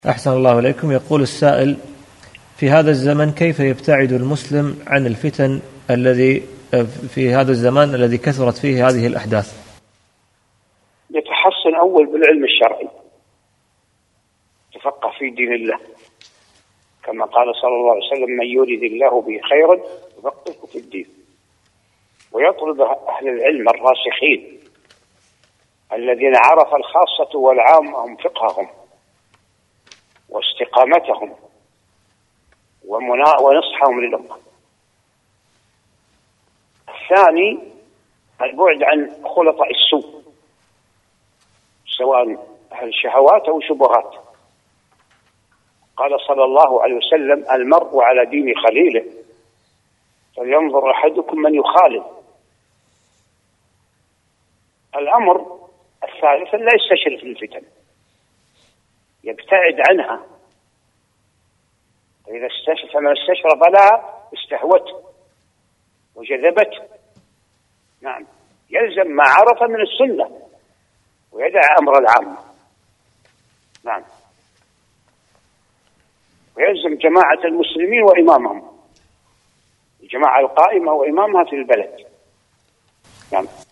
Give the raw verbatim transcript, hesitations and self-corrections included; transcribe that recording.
أحسن الله إليكم. يقول السائل: في هذا الزمن كيف يبتعد المسلم عن الفتن الذي في هذا الزمان الذي كثرت فيه هذه الأحداث؟ يتحصن أول بالعلم الشرعي، تفقه في دين الله، كما قال صلى الله عليه وسلم: من يريد الله به خيرا يفقهه في الدين. ويطلب أهل العلم الراسخين الذين عرف الخاصة والعامة هم فقههم واستقامتهم ونصحهم للأمة. الثاني البعد عن خلطاء السوء، سواء أهل شهوات أو شبهات. قال صلى الله عليه وسلم: المرء على دين خليله فلينظر أحدكم من يخالل. الأمر الثالث لا يستشرف في الفتن، يبتعد عنها، فإذا استشرف من استشرف لها استهوته وجذبته. نعم، يلزم ما عرف من السنة ويدع أمر العامة. نعم، ويلزم جماعة المسلمين وإمامهم، الجماعة القائمة وإمامها في البلد. نعم.